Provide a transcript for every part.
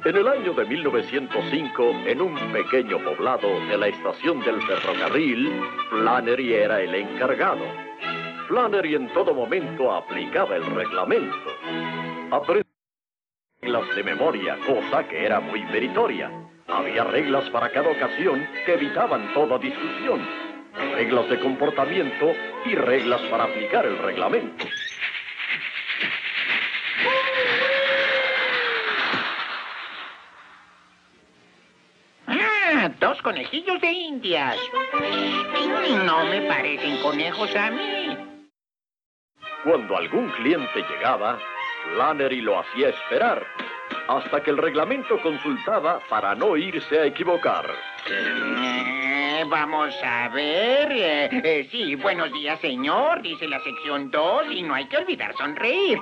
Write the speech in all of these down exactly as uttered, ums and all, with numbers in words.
En el año de mil novecientos cinco, en un pequeño poblado de la estación del ferrocarril, Flannery era el encargado. Flannery en todo momento aplicaba el reglamento. Aprendía reglas de memoria, cosa que era muy meritoria. Había reglas para cada ocasión que evitaban toda discusión, reglas de comportamiento y reglas para aplicar el reglamento. Ah, dos conejillos de indias. No me parecen conejos a mí. Cuando algún cliente llegaba, Flannery lo hacía esperar, hasta que el reglamento consultaba para no irse a equivocar. Eh, vamos a ver. Eh, eh, sí, buenos días, señor. Dice la sección dos y no hay que olvidar sonreír.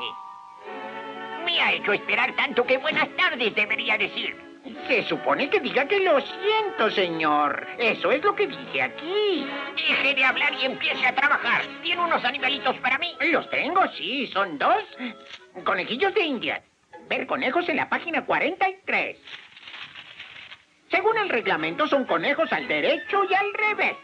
Me ha hecho esperar tanto que buenas tardes debería decir. Se supone que diga que lo siento, señor. Eso es lo que dice aquí. Deje de hablar y empiece a trabajar. ¿Tiene unos animalitos para mí? Los tengo, sí. Son dos conejillos de India. Ver conejos en la página cuarenta y tres. Según el reglamento, son conejos al derecho y al revés.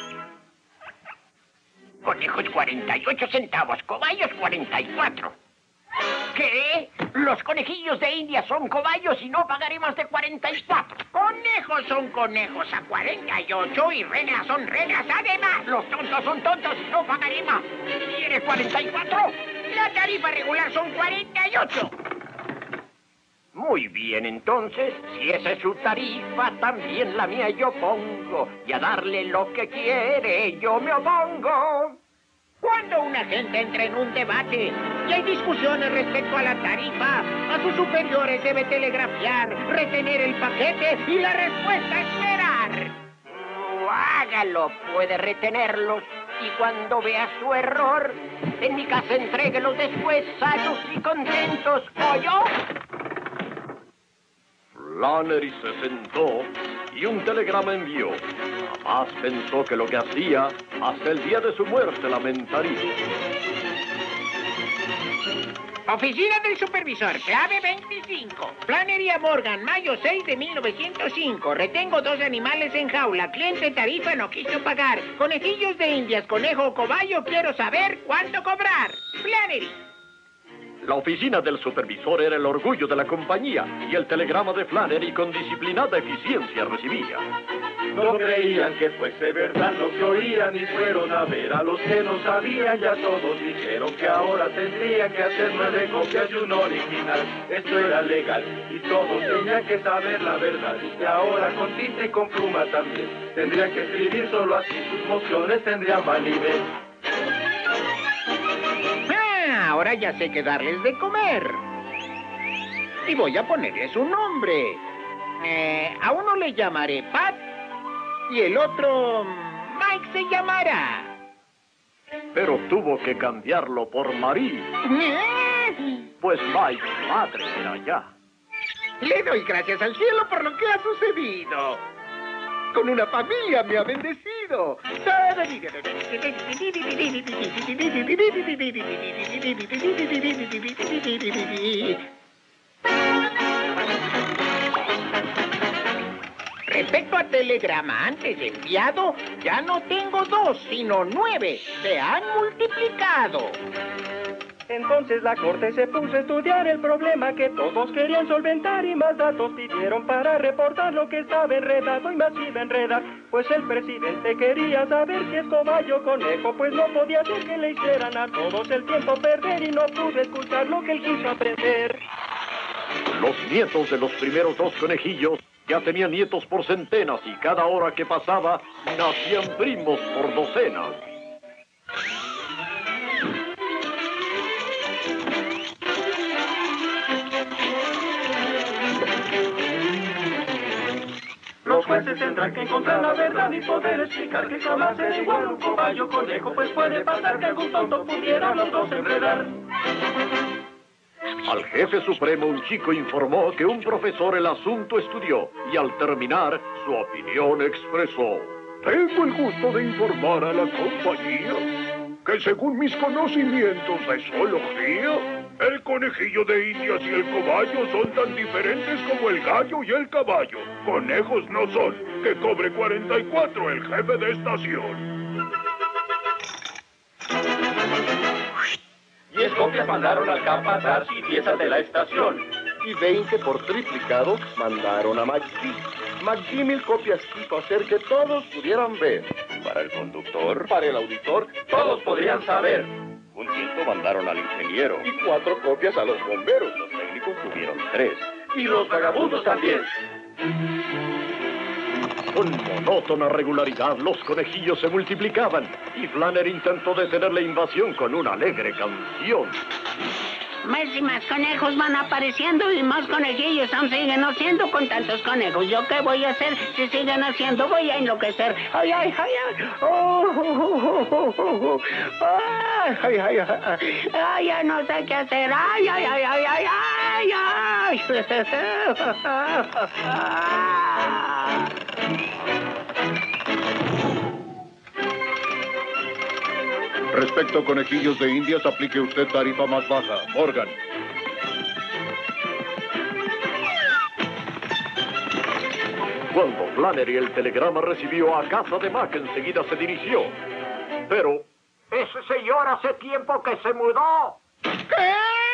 Conejos cuarenta y ocho centavos, cobayos cuarenta y cuatro. ¿Qué? Los conejillos de India son cobayos y no pagaré más de cuarenta y cuatro. Conejos son conejos a cuarenta y ocho y reglas son reglas además. Los tontos son tontos y no pagaré más. ¿Quieres cuarenta y cuatro? La tarifa regular son cuarenta y ocho. Muy bien, entonces, si esa es su tarifa, también la mía yo pongo. Y a darle lo que quiere, yo me opongo. Cuando una gente entra en un debate y hay discusiones respecto a la tarifa, a sus superiores debe telegrafiar, retener el paquete y la respuesta esperar. No, hágalo, puede retenerlos. Y cuando vea su error, en mi casa entréguelos después sanos y contentos, ¿oyó? Flannery se sentó y un telegrama envió. Jamás pensó que lo que hacía, hasta el día de su muerte, lamentaría. Oficina del Supervisor, clave veinticinco. Flannery a Morgan, mayo seis de mil novecientos cinco. Retengo dos animales en jaula. Cliente tarifa no quiso pagar. Conejillos de Indias, conejo o cobayo, quiero saber cuánto cobrar. Flannery. La oficina del supervisor era el orgullo de la compañía y el telegrama de Flannery con disciplinada eficiencia recibía. No creían que fuese verdad lo que oían y fueron a ver a los que no sabían. Ya todos dijeron que ahora tendrían que hacer nueve copias y un original. Esto era legal y todos tenían que saber la verdad. Y que ahora con tinta y con pluma también tendrían que escribir solo así. Sus mociones tendrían validez. Ahora ya sé qué darles de comer. Y voy a ponerles un nombre. Eh, a uno le llamaré Pat y el otro Mike se llamará. Pero tuvo que cambiarlo por Marie. Pues Mike, su madre, era ya. Le doy gracias al cielo por lo que ha sucedido. Con una familia me ha bendecido. Respecto a telegrama antes enviado, ya no tengo dos, sino nueve. Se han multiplicado. Entonces la corte se puso a estudiar el problema que todos querían solventar y más datos pidieron para reportar lo que estaba enredado y más iba a enredar. Pues el presidente quería saber si es cobayo o conejo, pues no podía ser que le hicieran a todos el tiempo perder y no pude escuchar lo que él quiso aprender. Los nietos de los primeros dos conejillos ya tenían nietos por centenas y cada hora que pasaba nacían primos por docenas. Los jueces tendrán que encontrar la verdad y poder explicar que jamás es igual un cobayo o conejo, pues puede pasar que algún tonto pudiera los dos enredar. Al jefe supremo un chico informó que un profesor el asunto estudió y al terminar su opinión expresó. Tengo el gusto de informar a la compañía que según mis conocimientos de zoología, El conejillo de Indias y el cobayo son tan diferentes como el gallo y el caballo. Conejos no son. Que cobre cuarenta y cuatro el jefe de estación. Diez copias mandaron al capataz y diez al de la estación. Y veinte por triplicado mandaron a McGee. McGee mil copias quiso hacer que todos pudieran ver. Para el conductor, Para el auditor, todos podrían saber. un ciento mandaron al ingeniero. Y cuatro copias a los bomberos. Los técnicos tuvieron tres. Y los vagabundos también. Con monótona regularidad, los conejillos se multiplicaban. Y Flannery intentó detener la invasión con una alegre canción. Más y más conejos van apareciendo y más conejillos aún siguen haciendo con tantos conejos. ¿Yo qué voy a hacer? Si siguen haciendo, voy a enloquecer. ¡Ay, ay, ay, ay! ¡Oh, oh, oh, oh, oh! ¡Ay, ay, ay, ay! ¡Ay, ya no sé qué hacer! ¡Ay, ay, ay, ay, ay, ay, ay! Respecto a conejillos de Indias, aplique usted tarifa más baja. Morgan. Cuando Flannery el telegrama recibió a casa de Mac, enseguida se dirigió. Pero Ese señor hace tiempo que se mudó. ¿Qué?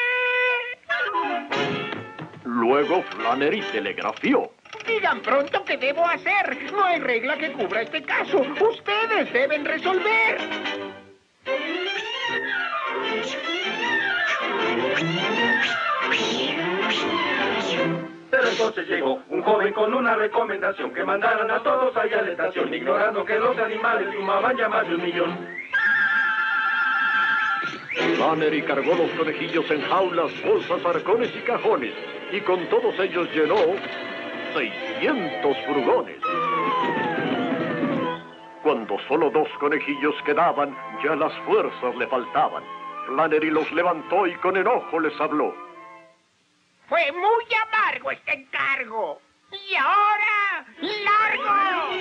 luego Flannery telegrafió. Digan pronto qué debo hacer. No hay regla que cubra este caso. Ustedes deben resolver. Pero entonces llegó un joven con una recomendación que mandaran a todos allá a la estación, ignorando que los animales sumaban ya más de un millón. Flannery cargó los conejillos en jaulas, bolsas, arcones y cajones, y con todos ellos llenó seiscientos furgones. Cuando solo dos conejillos quedaban, ya las fuerzas le faltaban. Flannery los levantó y con enojo les habló. Fue muy amargo este encargo. Y ahora, ¡largo!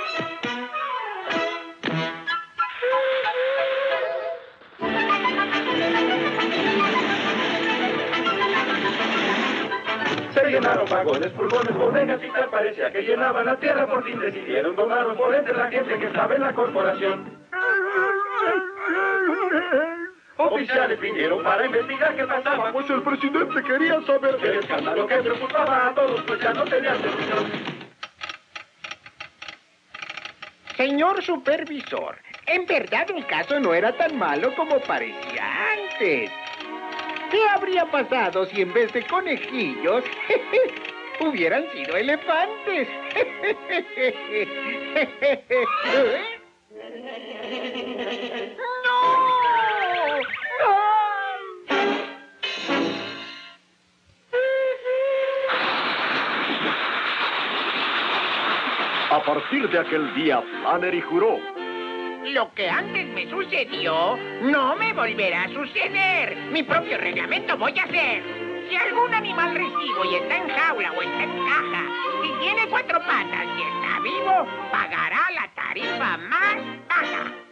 Se llenaron vagones, furgones, bodegas y tal parecía que llenaban la tierra. Por fin decidieron donaron por entre la gente que estaba en la corporación. Oficiales vinieron para investigar qué pasaba, Pues el presidente quería saber el escándalo que preocupaba a todos, pues ya no tenían solución. Señor supervisor, en verdad el caso no era tan malo como parecía antes. ¿Qué habría pasado si en vez de conejillos hubieran sido elefantes? ¡No! ¡No! A partir de aquel día, Flannery juró. Lo que antes me sucedió, no me volverá a suceder. Mi propio reglamento voy a hacer. Si algún animal recibo y está en jaula o está en caja, si tiene cuatro patas y está vivo, pagará la tarifa más baja.